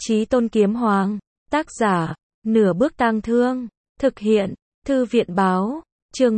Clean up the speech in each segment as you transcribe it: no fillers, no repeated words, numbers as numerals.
Chí Tôn Kiếm Hoàng, tác giả, Nửa Bước Tang Thương, thực hiện, Thư viện báo, chương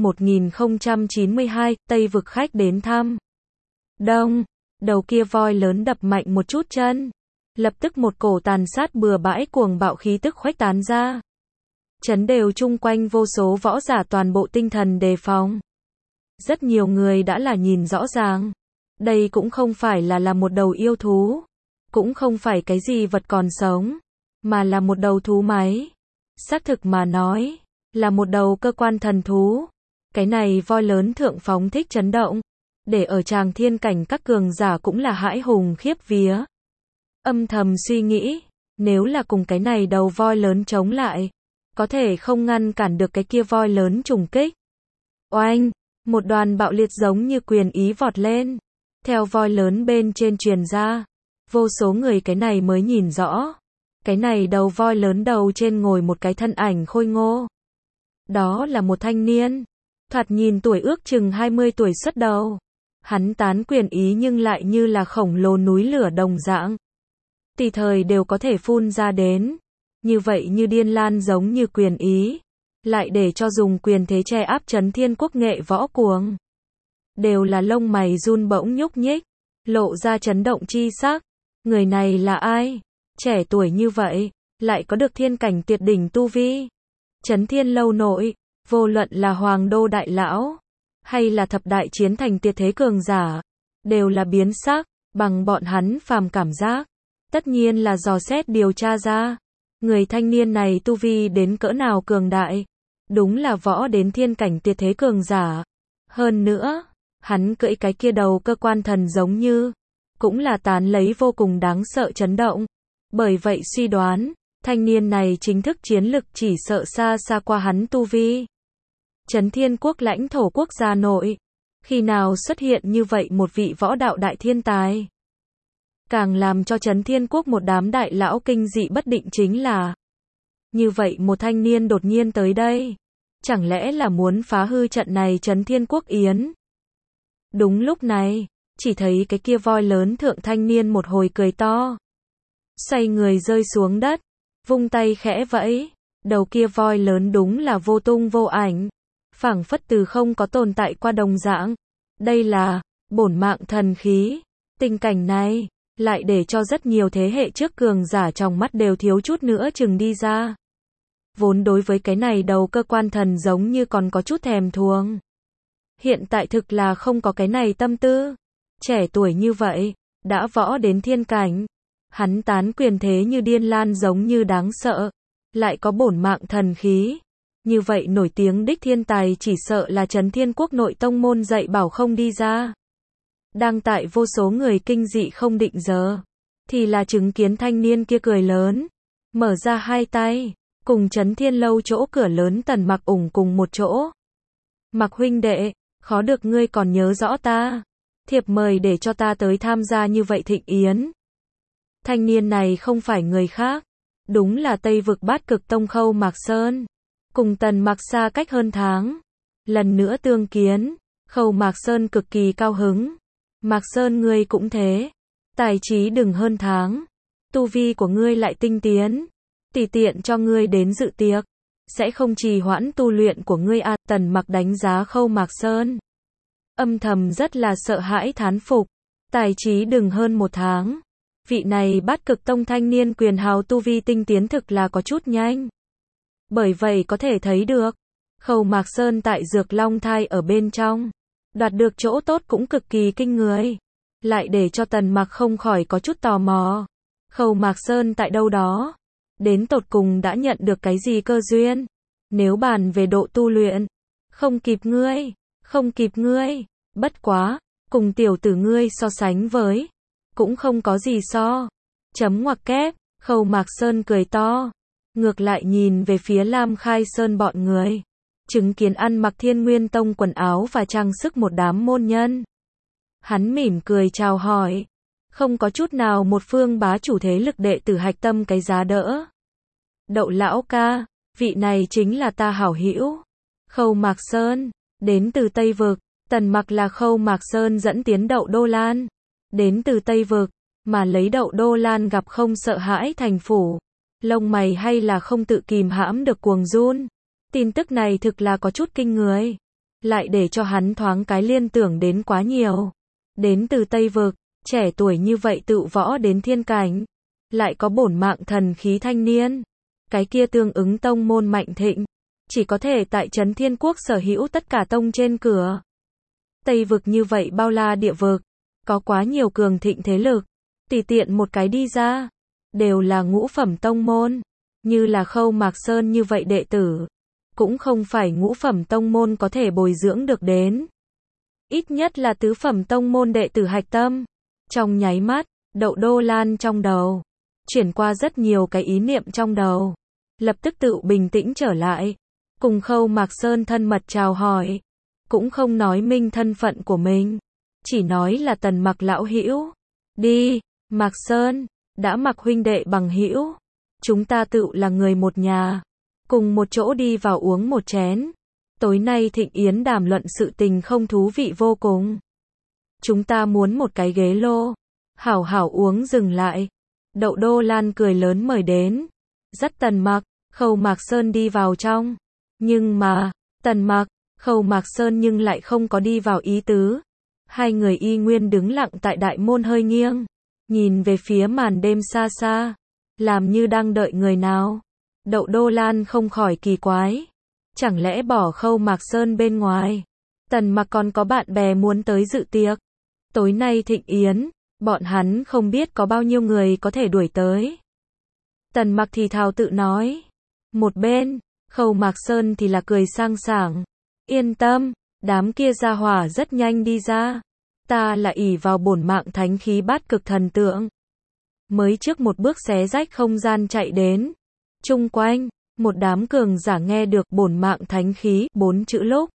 1092, Tây Vực khách đến thăm. Đông, đầu kia voi lớn đập mạnh một chút chân. Lập tức một cổ tàn sát bừa bãi cuồng bạo khí tức khuếch tán ra. Chấn đều chung quanh vô số võ giả toàn bộ tinh thần đề phòng. Rất nhiều người đã là nhìn rõ ràng. Đây cũng không phải là một đầu yêu thú. Cũng không phải cái gì vật còn sống. Mà là một đầu thú máy. Xác thực mà nói. Là một đầu cơ quan thần thú. Cái này voi lớn thượng phóng thích chấn động. Để ở tràng thiên cảnh các cường giả cũng là hãi hùng khiếp vía. Âm thầm suy nghĩ. Nếu là cùng cái này đầu voi lớn chống lại. Có thể không ngăn cản được cái kia voi lớn trùng kích. Oanh! Một đoàn bạo liệt giống như quyền ý vọt lên. Theo voi lớn bên trên truyền ra. Vô số người cái này mới nhìn rõ. Cái này đầu voi lớn đầu trên ngồi một cái thân ảnh khôi ngô. Đó là một thanh niên. Thoạt nhìn tuổi ước chừng 20 tuổi xuất đầu. Hắn tán quyền ý nhưng lại như là khổng lồ núi lửa đồng dạng. Tùy thời đều có thể phun ra đến. Như vậy như điên lan giống như quyền ý. Lại để cho dùng quyền thế che áp chấn thiên quốc nghệ võ cuồng. Đều là lông mày run bỗng nhúc nhích. Lộ ra chấn động chi sắc. Người này là ai? Trẻ tuổi như vậy. Lại có được thiên cảnh tuyệt đỉnh tu vi. Chấn thiên lâu nội. Vô luận là hoàng đô đại lão. Hay là thập đại chiến thành tuyệt thế cường giả. Đều là biến sắc. Bằng bọn hắn phàm cảm giác. Tất nhiên là dò xét điều tra ra. Người thanh niên này tu vi đến cỡ nào cường đại. Đúng là võ đến thiên cảnh tuyệt thế cường giả. Hơn nữa, hắn cưỡi cái kia đầu cơ quan thần giống như. Cũng là tán lấy vô cùng đáng sợ chấn động. Bởi vậy suy đoán, thanh niên này chính thức chiến lực chỉ sợ xa xa qua hắn tu vi. Chấn thiên quốc lãnh thổ quốc gia nội. Khi nào xuất hiện như vậy một vị võ đạo đại thiên tài. Càng làm cho Chấn Thiên Quốc một đám đại lão kinh dị bất định chính là. Như vậy một thanh niên đột nhiên tới đây. Chẳng lẽ là muốn phá hư trận này Chấn Thiên Quốc yến. Đúng lúc này, chỉ thấy cái kia voi lớn thượng thanh niên một hồi cười to. Xoay người rơi xuống đất, vung tay khẽ vẫy. Đầu kia voi lớn đúng là vô tung vô ảnh. Phảng phất từ không có tồn tại qua đồng dạng. Đây là bổn mạng thần khí. Tình cảnh này lại để cho rất nhiều thế hệ trước cường giả trong mắt đều thiếu chút nữa chừng đi ra. Vốn đối với cái này đầu cơ quan thần giống như còn có chút thèm thuồng. Hiện tại thực là không có cái này tâm tư. Trẻ tuổi như vậy, đã võ đến thiên cảnh. Hắn tán quyền thế như điên lan giống như đáng sợ. Lại có bổn mạng thần khí. Như vậy nổi tiếng đích thiên tài chỉ sợ là Chấn Thiên Quốc nội tông môn dạy bảo không đi ra. Đang tại vô số người kinh dị không định giờ. Thì là chứng kiến thanh niên kia cười lớn. Mở ra hai tay. Cùng Chấn Thiên lâu chỗ cửa lớn Tần Mặc ủng cùng một chỗ. Mặc huynh đệ, khó được ngươi còn nhớ rõ ta. Thiệp mời để cho ta tới tham gia như vậy thịnh yến. Thanh niên này không phải người khác. Đúng là Tây Vực Bát Cực Tông Khâu Mạc Sơn. Cùng Tần Mặc xa cách hơn tháng. Lần nữa tương kiến. Khâu Mạc Sơn cực kỳ cao hứng. Mạc Sơn ngươi cũng thế. Tài trí đừng hơn tháng. Tu vi của ngươi lại tinh tiến. Tùy tiện cho ngươi đến dự tiệc. Sẽ không trì hoãn tu luyện của ngươi à. Tần Mặc đánh giá Khâu Mạc Sơn. Âm thầm rất là sợ hãi thán phục. Tài trí đừng hơn một tháng. Vị này Bát Cực Tông thanh niên quyền hào tu vi tinh tiến thực là có chút nhanh. Bởi vậy có thể thấy được. Khâu Mạc Sơn tại Dược Long Thai ở bên trong. Đoạt được chỗ tốt cũng cực kỳ kinh người. Lại để cho Tần Mặc không khỏi có chút tò mò. Khâu Mạc Sơn tại đâu đó. Đến tột cùng đã nhận được cái gì cơ duyên. Nếu bàn về độ tu luyện. Không kịp ngươi. Không kịp ngươi. Bất quá. Cùng tiểu tử ngươi so sánh với. Cũng không có gì so. Chấm ngoặc kép. Khâu Mạc Sơn cười to. Ngược lại nhìn về phía Lam Khai Sơn bọn người. Chứng kiến ăn mặc Thiên Nguyên Tông quần áo và trang sức một đám môn nhân. Hắn mỉm cười chào hỏi. Không có chút nào một phương bá chủ thế lực đệ tử hạch tâm cái giá đỡ. Đậu lão ca, vị này chính là ta hảo hữu. Khâu Mạc Sơn, đến từ Tây Vực. Tần Mặc là Khâu Mạc Sơn dẫn tiến Đậu Đô Lan. Đến từ Tây Vực. mà lấy Đậu Đô Lan gặp không sợ hãi thành phủ. Lông mày hay là không tự kìm hãm được cuồng run. Tin tức này thực là có chút kinh người. Lại để cho hắn thoáng cái liên tưởng đến quá nhiều. Đến từ Tây Vực, trẻ tuổi như vậy tự võ đến thiên cảnh. Lại có bổn mạng thần khí thanh niên. Cái kia tương ứng tông môn mạnh thịnh. Chỉ có thể tại Trấn Thiên Quốc sở hữu tất cả tông trên cửa. Tây Vực như vậy bao la địa vực. Có quá nhiều cường thịnh thế lực. Tùy tiện một cái đi ra. Đều là ngũ phẩm tông môn. Như là Khâu Mạc Sơn như vậy đệ tử. Cũng không phải ngũ phẩm tông môn có thể bồi dưỡng được đến. Ít nhất là tứ phẩm tông môn đệ tử hạch tâm. Trong nháy mắt, Đậu Đô Lan trong đầu. Chuyển qua rất nhiều cái ý niệm trong đầu. Lập tức tự bình tĩnh trở lại. Cùng Khâu Mạc Sơn thân mật chào hỏi. Cũng không nói minh thân phận của mình. Chỉ nói là Tần Mặc lão hữu. Đi, Mạc Sơn, đã Mặc huynh đệ bằng hữu. Chúng ta tự là người một nhà. Cùng một chỗ đi vào uống một chén. Tối nay thịnh yến đàm luận sự tình không thú vị vô cùng. Chúng ta muốn một cái ghế lô. Hảo hảo uống dừng lại. Đậu Đô Lan cười lớn mời đến. Dắt Tần Mặc, Khâu Mạc Sơn đi vào trong. Nhưng mà, Tần Mặc, Khâu Mạc Sơn nhưng lại không có đi vào ý tứ. Hai người y nguyên đứng lặng tại đại môn hơi nghiêng. Nhìn về phía màn đêm xa xa. Làm như đang đợi người nào. Đậu Đô Lan không khỏi kỳ quái. Chẳng lẽ bỏ Khâu Mạc Sơn bên ngoài. Tần Mặc còn có bạn bè muốn tới dự tiệc. Tối nay thịnh yến, bọn hắn không biết có bao nhiêu người có thể đuổi tới. Tần Mặc thì thào tự nói. Một bên, Khâu Mạc Sơn thì là cười sang sảng. Yên tâm, đám kia ra hỏa rất nhanh đi ra. Ta là ỷ vào bổn mạng thánh khí bát cực thần tượng. Mới trước một bước xé rách không gian chạy đến. Chung quanh, một đám cường giả nghe được bổn mạng thánh khí 4 chữ lúc.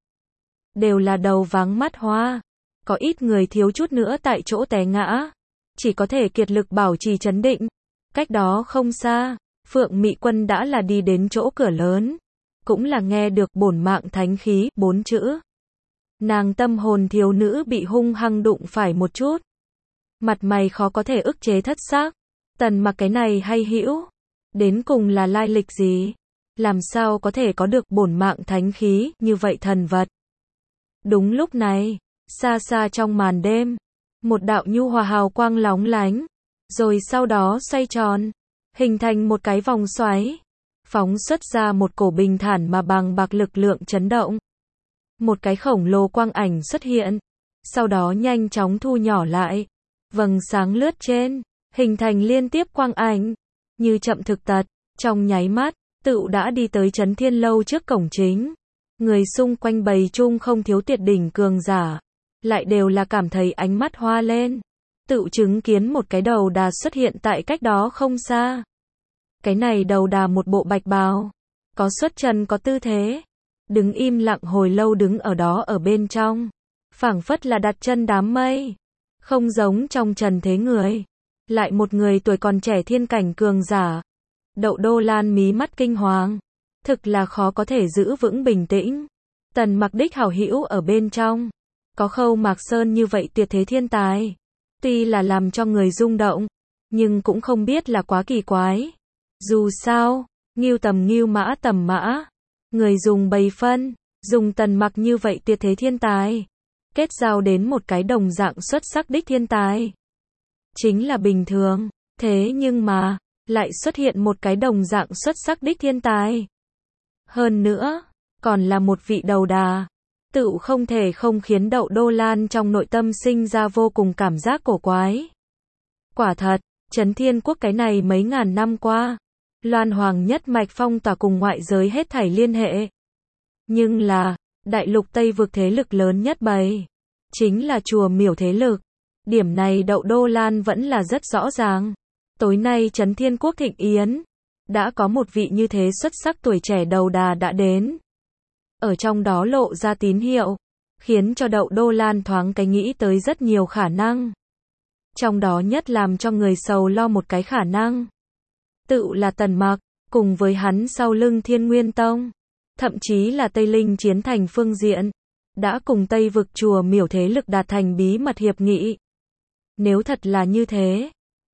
Đều là đầu váng mắt hoa. Có ít người thiếu chút nữa tại chỗ té ngã. Chỉ có thể kiệt lực bảo trì trấn định. Cách đó không xa, Phượng Mị Quân đã là đi đến chỗ cửa lớn. Cũng là nghe được bổn mạng thánh khí 4 chữ. Nàng tâm hồn thiếu nữ bị hung hăng đụng phải một chút. Mặt mày khó có thể ức chế thất xác. Tần Mặc cái này hay hữu. Đến cùng là lai lịch gì? Làm sao có thể có được bổn mạng thánh khí như vậy thần vật? Đúng lúc này, xa xa trong màn đêm, một đạo nhu hòa hào quang lóng lánh, rồi sau đó xoay tròn, hình thành một cái vòng xoáy, phóng xuất ra một cổ bình thản mà bằng bạc lực lượng chấn động. Một cái khổng lồ quang ảnh xuất hiện, sau đó nhanh chóng thu nhỏ lại, vầng sáng lướt trên, hình thành liên tiếp quang ảnh, như chậm thực tật, trong nháy mắt, tựu đã đi tới Trấn Thiên Lâu trước cổng chính. Người xung quanh bầy chung không thiếu tuyệt đỉnh cường giả, lại đều là cảm thấy ánh mắt hoa lên, tựu chứng kiến một cái đầu đà xuất hiện tại cách đó không xa. Cái này đầu đà một bộ bạch bào, có xuất trần có tư thế, đứng im lặng hồi lâu đứng ở đó ở bên trong, phảng phất là đặt chân đám mây, không giống trong trần thế người. Lại một người tuổi còn trẻ thiên cảnh cường giả. Đậu Đô Lan mí mắt kinh hoàng. Thực là khó có thể giữ vững bình tĩnh. Tần Mặc đích hảo hữu ở bên trong. Có Khâu Mạc Sơn như vậy tuyệt thế thiên tài. Tuy là làm cho người rung động. Nhưng cũng không biết là quá kỳ quái. Dù sao, ngưu tầm ngưu mã tầm mã. Người dùng bầy phân. Dùng Tần Mặc như vậy tuyệt thế thiên tài. Kết giao đến một cái đồng dạng xuất sắc đích thiên tài. Chính là bình thường, thế nhưng mà, lại xuất hiện một cái đồng dạng xuất sắc đích thiên tài. Hơn nữa, còn là một vị đầu đà, tựu không thể không khiến Đậu Đô Lan trong nội tâm sinh ra vô cùng cảm giác cổ quái. Quả thật, Trấn Thiên Quốc cái này mấy ngàn năm qua, Loan Hoàng nhất mạch phong tỏa cùng ngoại giới hết thảy liên hệ. Nhưng là, đại lục Tây vực thế lực lớn nhất bầy, chính là chùa miểu thế lực. Điểm này Đậu Đô Lan vẫn là rất rõ ràng. Tối nay Trấn Thiên Quốc thịnh yến, đã có một vị như thế xuất sắc tuổi trẻ đầu đà đã đến. Ở trong đó lộ ra tín hiệu, khiến cho Đậu Đô Lan thoáng cái nghĩ tới rất nhiều khả năng. Trong đó nhất làm cho người sầu lo một cái khả năng. Tự là Tần Mặc, cùng với hắn sau lưng Thiên Nguyên Tông, thậm chí là Tây Linh chiến thành phương diện, đã cùng Tây vực chùa miểu thế lực đạt thành bí mật hiệp nghị. Nếu thật là như thế,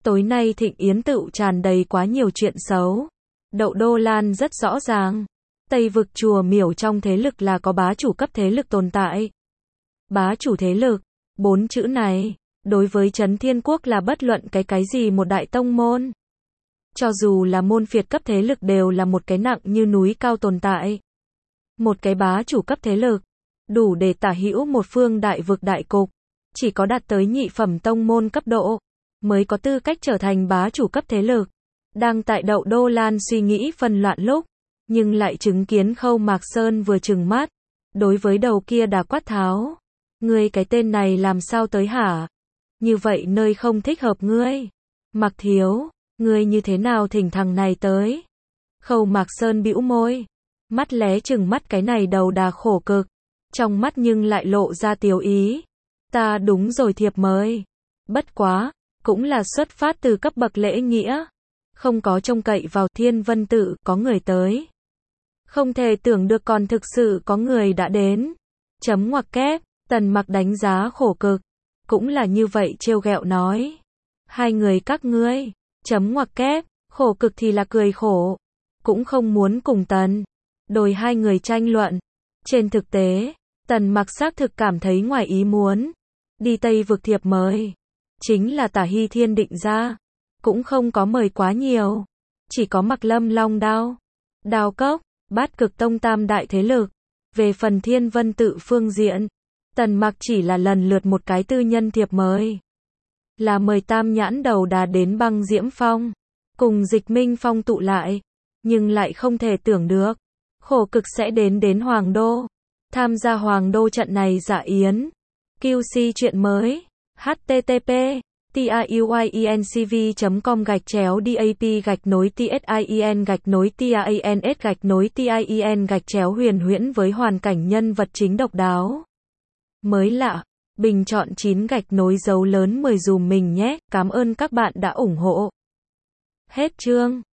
Tối nay thịnh yến tựu tràn đầy quá nhiều chuyện xấu. Đậu Đô Lan rất rõ ràng. Tây vực chùa miểu trong thế lực là có bá chủ cấp thế lực tồn tại. Bá chủ thế lực, 4 chữ này, đối với Trấn Thiên Quốc là bất luận cái gì một đại tông môn. Cho dù là môn phiệt cấp thế lực đều là một cái nặng như núi cao tồn tại. Một cái bá chủ cấp thế lực, đủ để tả hữu một phương đại vực đại cục. Chỉ có đạt tới nhị phẩm tông môn cấp độ, mới có tư cách trở thành bá chủ cấp thế lực. Đang tại Đậu Đô Lan suy nghĩ phân loạn lúc, nhưng lại chứng kiến Khâu Mạc Sơn vừa trừng mắt. Đối với đầu kia đà quát tháo. Ngươi cái tên này làm sao tới hả? Như vậy nơi không thích hợp ngươi. Mạc thiếu, ngươi như thế nào thỉnh thằng này tới? Khâu Mạc Sơn bĩu môi. Mắt lé chừng mắt cái này đầu đà khổ cực. Trong mắt nhưng lại lộ ra tiếu ý. Ta đúng rồi thiệp mời. Bất quá, cũng là xuất phát từ cấp bậc lễ nghĩa. Không có trông cậy vào Thiên Vân Tự có người tới. Không thể tưởng được còn thực sự có người đã đến. Chấm ngoặc kép, Tần Mặc đánh giá khổ cực. Cũng là như vậy trêu ghẹo nói. Hai người các ngươi, chấm ngoặc kép, khổ cực thì là cười khổ. Cũng không muốn cùng Tần Đồi hai người tranh luận. Trên thực tế, Tần Mặc xác thực cảm thấy ngoài ý muốn. Đi Tây vực thiệp mời. Chính là Tả Hy Thiên định ra. Cũng không có mời quá nhiều. Chỉ có Mặc Lâm Long Đao, Đao Cốc, Bát Cực Tông tam đại thế lực. Về phần Thiên Vân Tự phương diện, Tần Mặc chỉ là lần lượt một cái tư nhân thiệp mời. Là mời Tam Nhãn Đầu Đà đến Băng Diễm Phong. Cùng Dịch Minh Phong tụ lại. Nhưng lại không thể tưởng được. Khổ cực sẽ đến Hoàng Đô. Tham gia Hoàng Đô trận này dạ yến. QC chuyện mới. http tiuyenCV.com/DAP-TIEN-TIANS-TIEN huyền với hoàn cảnh nhân vật chính độc đáo. Mới lạ, bình chọn 9 dấu lớn 10 dùm mình nhé, cảm ơn các bạn đã ủng hộ. Hết chương.